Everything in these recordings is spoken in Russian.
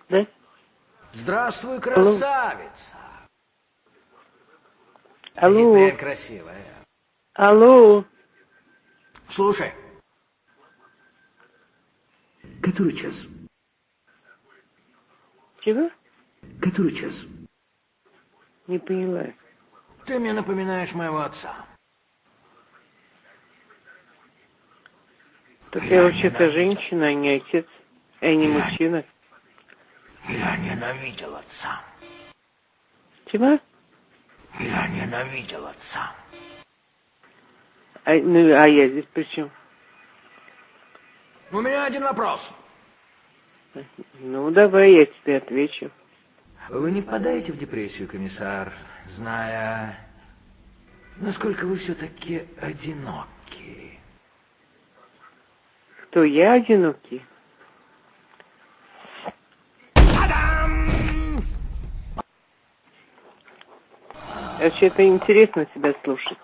Да? Здравствуй, красавица. Алло. Ты прям красивая. Алло. Слушай. Который час? Чего? Который час? Не поняла. Ты мне напоминаешь моего отца. Так я вообще-то женщина, а не отец, а не мужчина. Я ненавидел отца. Чего? Я ненавидел отца. А я здесь при чем? У меня один вопрос. Ну, давай я тебе отвечу. Вы не впадаете в депрессию, комиссар, зная, насколько вы все-таки одиноки? Кто я одинокий? Та-дам! Вообще-то интересно тебя слушать.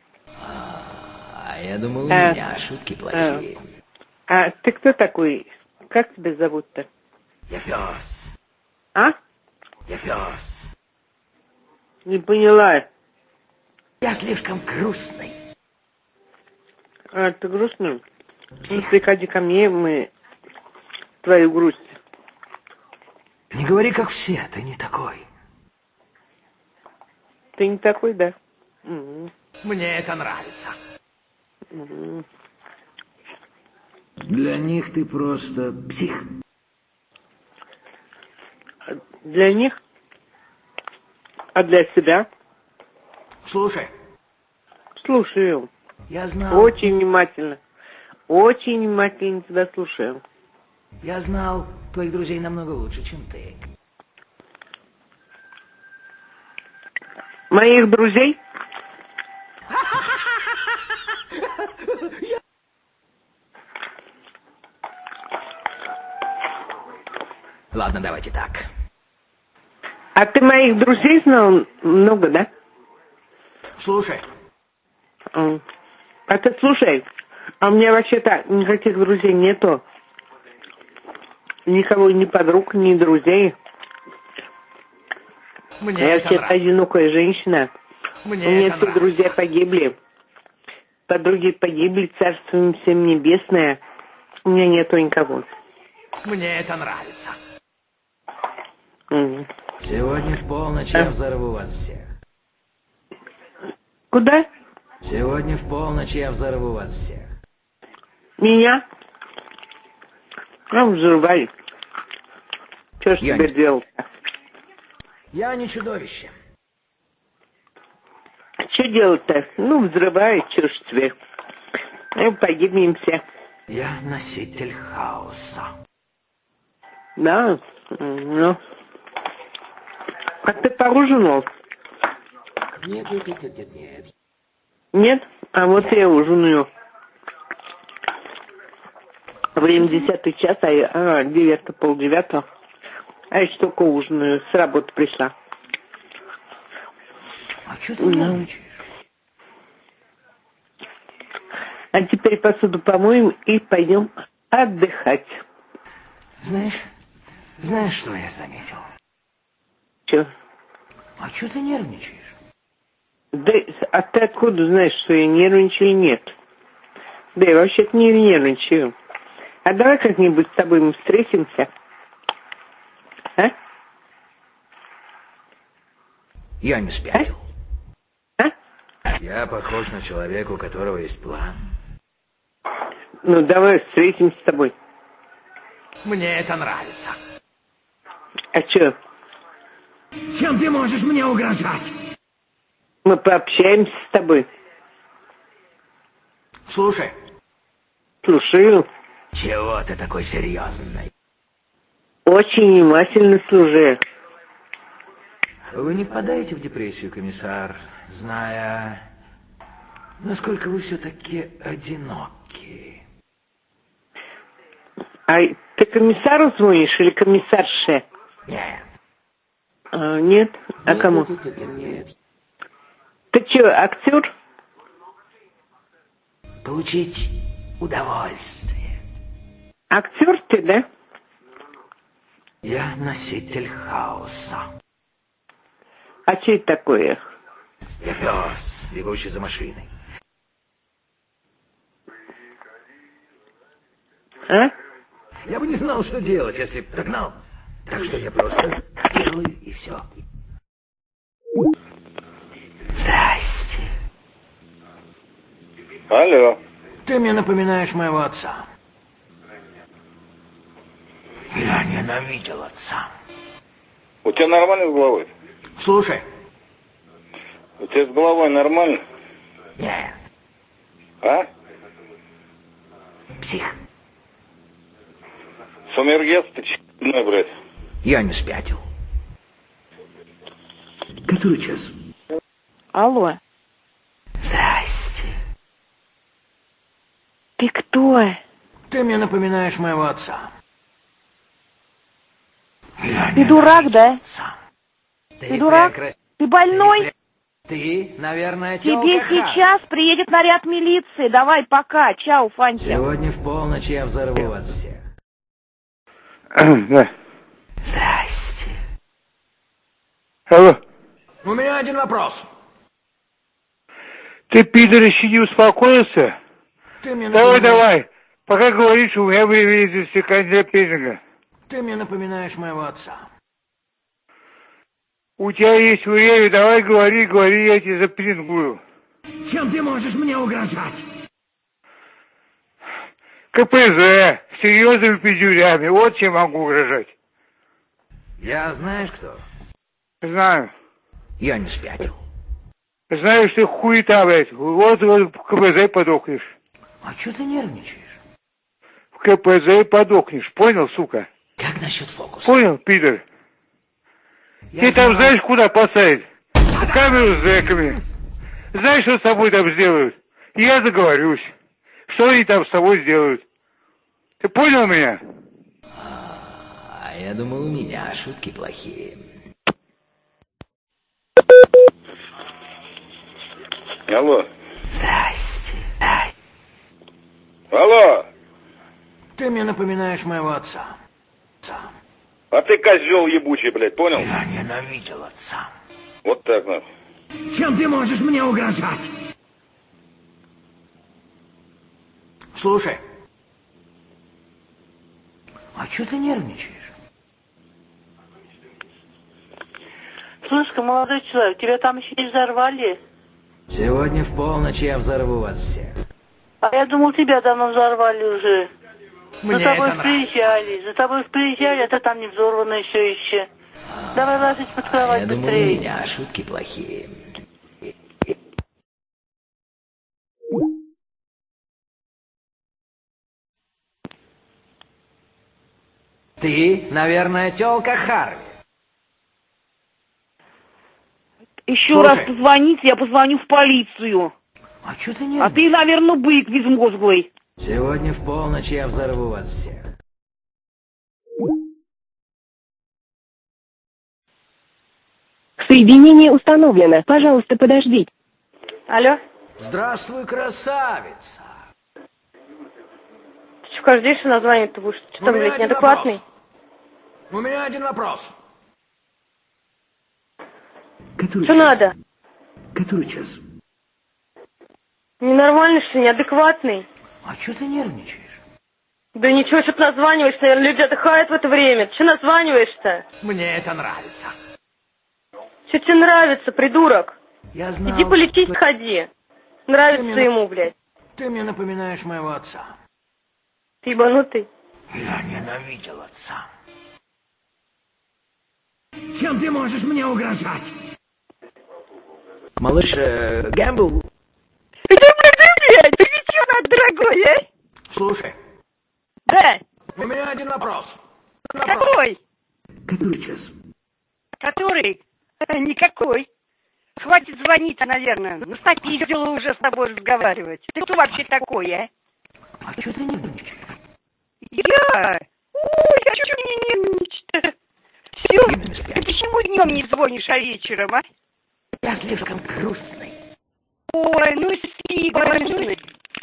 А я думал, у меня шутки плохие. А ты кто такой? Как тебя зовут-то? Я пес. А? Я пес. Не поняла. Я слишком грустный. А, ты грустный? Ну, приходи ко мне, мы твою грусть. Не говори, как все, ты не такой. Ты не такой, да? Угу. Мне это нравится. Угу. Для них ты просто псих. Для них? А для себя? Слушай. Слушаю. Я знал... Очень внимательно. Очень внимательно тебя слушаю. Я знал твоих друзей намного лучше, чем ты. Моих друзей? Ладно, давайте так. А ты моих друзей знал много, да? Слушай. А ты слушай, а у меня вообще-то никаких друзей нету. Никого, ни подруг, ни друзей. Мне я это вообще-то одинокая женщина. Мне у меня это все нравится. друзья погибли. Подруги погибли, царство им всем небесное. У меня нету никого. Мне это нравится. Угу. Сегодня в полночь я взорву вас всех. Куда? Сегодня в полночь я взорву вас всех. Меня? Ну, взрывай. Что ж тебе делать-то? Я не чудовище. Что делать-то? Ну, взрывай, что ж тебе. Ну, погибнем все. Я носитель хаоса. Да, ну. А ты поужинал? Нет. Нет? А вот я ужинаю. Время 10 час, 9, 8:30. А я только ужинаю, с работы пришла. А что ты нервничаешь? А теперь посуду помоем и пойдем отдыхать. Знаешь, что я заметил? Че? А что ты нервничаешь? Да, а ты откуда знаешь, что я нервничаю или нет? Да я вообще-то не нервничаю. А давай как-нибудь с тобой мы встретимся. А? Я не спятил. А? Я похож на человека, у которого есть план. Ну, давай встретимся с тобой. Мне это нравится. А что? Чем ты можешь мне угрожать? Мы пообщаемся с тобой. Слушай. Слушаю. Чего ты такой серьезный? Очень внимательно слушаю. Вы не впадаете в депрессию, комиссар, зная, насколько вы все-таки одиноки? А ты комиссару звонишь или комиссарше? Нет. Нет? А кому? Нет. Ты что, актер? Получить удовольствие. Актер ты, да? Я носитель хаоса. А что это такое? Я пес, бегущий за машиной. А? Я бы не знал, что делать, если б догнал. Так что я просто делаю, и все. Здрасте. Алло. Ты мне напоминаешь моего отца. Я ненавидел отца. У тебя нормально с головой? Слушай. У тебя с головой нормально? Нет. А? Псих. Сумергец, ты ч***ной, блядь. Я не спятил. Который час? Алло. Здрасте. Ты кто? Ты мне напоминаешь моего отца. Ты дурак, да? Отца. Ты дурак? Ты больной? Ты, наверное, Тебе тёлка сейчас приедет наряд милиции. Давай, пока. Чао, Фанти. Сегодня в полночь я взорву вас всех. Да. Здрасте. Алло. У меня один вопрос. Ты, пидор, еще не успокоился? Ты мне Давай. Пока говоришь, у меня время из стакана песенка. Ты мне напоминаешь моего отца. У тебя есть время, давай говори, я тебе запрингую. Чем ты можешь мне угрожать? КПЗ, серьезными пиздюлями, вот чем могу угрожать. Я знаешь кто? Знаю. Я не спятил. Знаю, что хуета, блядь. Вот в КПЗ подохнешь. А чё ты нервничаешь? В КПЗ подохнешь, понял, сука? Как насчет фокуса? Понял, пидор? Ты там знаешь, куда посадить? В камеру с зэками. Знаешь, что с тобой там сделают? Я договорюсь. Что они там с тобой сделают? Ты понял меня? А я думал, у меня шутки плохие. Алло. Здрасте. Алло. Ты мне напоминаешь моего отца. А ты козел ебучий, блядь, понял? Я ненавидел отца. Вот так, нахуй. Чем ты можешь мне угрожать? Слушай. А чё ты нервничаешь? Слушай-ка, молодой человек, тебя там еще не взорвали? Сегодня в полночь я взорву вас всех. А я думал, тебя давно взорвали уже. Мне за тобой это приезжали, а ты там не взорвано еще. Давай ложись под кровать Я думал, у быстрее. меня шутки плохие. Ты, наверное, тёлка Харви. Еще Слушай. раз позвоните, я позвоню в полицию. А чё ты А нервничаешь? ты, наверное, бык безмозглый. Сегодня в полночь я взорву вас всех. Соединение установлено. Пожалуйста, подождите. Алло? Здравствуй, красавица. Ты что, каждый день что название-то будешь? Что там, блядь, неадекватный? У меня один вопрос. Который Что час? надо? Который час? Ненормальный, что ли, неадекватный? А чё ты нервничаешь? Да ничего, что ты названиваешь, наверное, люди отдыхают в это время. Ты что названиваешь-то? Мне это нравится. Что тебе нравится, придурок? Я знал... Иди полечись, ходи. Нравится мне ему, блядь. Ты мне напоминаешь моего отца. Ты ебанутый. Я ненавидел отца. Чем ты можешь мне угрожать? Малыш Гэмбл. Блядь, ты ничего надо, дорогой, а? Слушай, Да, у меня один вопрос. какой? Который час? Который? Никакой. Хватит звонить, наверное. Напиздила уже с тобой разговаривать. Ты кто вообще такой, а? А чё ты нервничаешь? Я? Ой, а что мне нервничать-то? Все, ты почему днем не звонишь, а вечером, а? Я слишком грустный. Ой, ну спи, больной.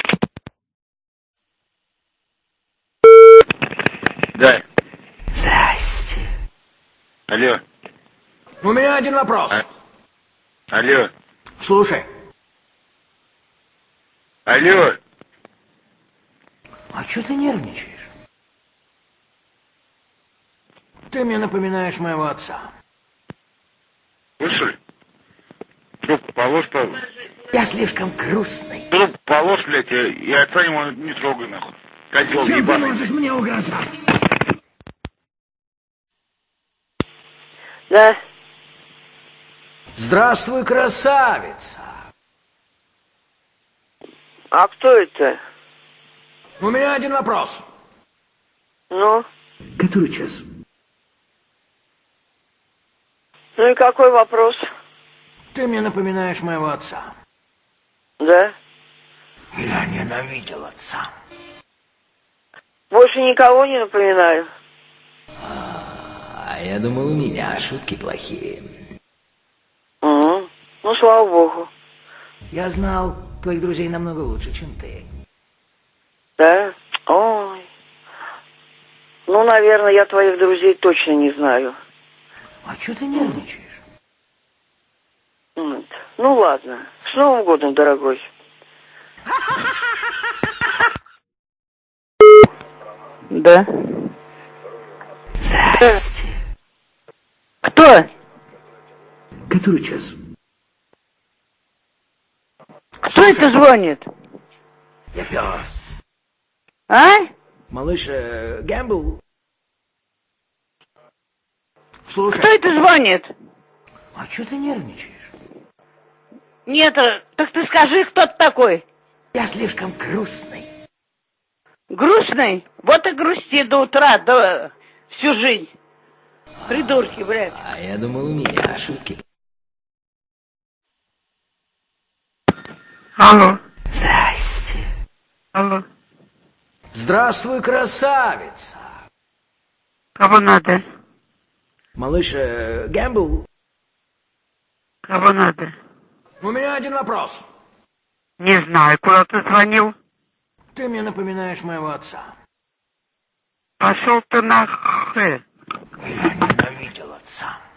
Да. Здрасте. Здрасте. Алло. У меня один вопрос. Алло. Слушай. Алло. А что ты нервничаешь? Ты мне напоминаешь моего отца. Слышали? Трубку положь, пожалуйста. Я слишком грустный. Трубку положь, блядь, и отца ему не трогай, нахуй. Козел Чем ты ебаный. можешь мне угрожать? Да. Здравствуй, красавица. А кто это? У меня один вопрос. Ну? Который час? Ну и какой вопрос? Ты мне напоминаешь моего отца. Да? Я ненавидел отца. Больше никого не напоминаю. А я думал, у меня шутки плохие. Угу. Ну, слава богу. Я знал твоих друзей намного лучше, чем ты. Да? Ой. Ну, наверное, я твоих друзей точно не знаю. А что ты нервничаешь? Вот. Ну, ладно. С Новым годом, дорогой. Да. Здрасте. Кто? Который час? Кто это звонит? Я пес. А? Малыш Гэмбл. Слушай. Кто это звонит? А что ты нервничаешь? Нет, так ты скажи, кто ты такой? Я слишком грустный. Грустный? Вот и грусти до утра, до всю жизнь. Придурки, блядь. А я думал, у меня шутки. Алло. Здрасте. Алло. Здравствуй, красавица. Кого надо? Малыш Гэмбл. Кого надо? У меня один вопрос. Не знаю, куда ты звонил. Ты мне напоминаешь моего отца. Пошел ты нахуй. Я ненавидел отца.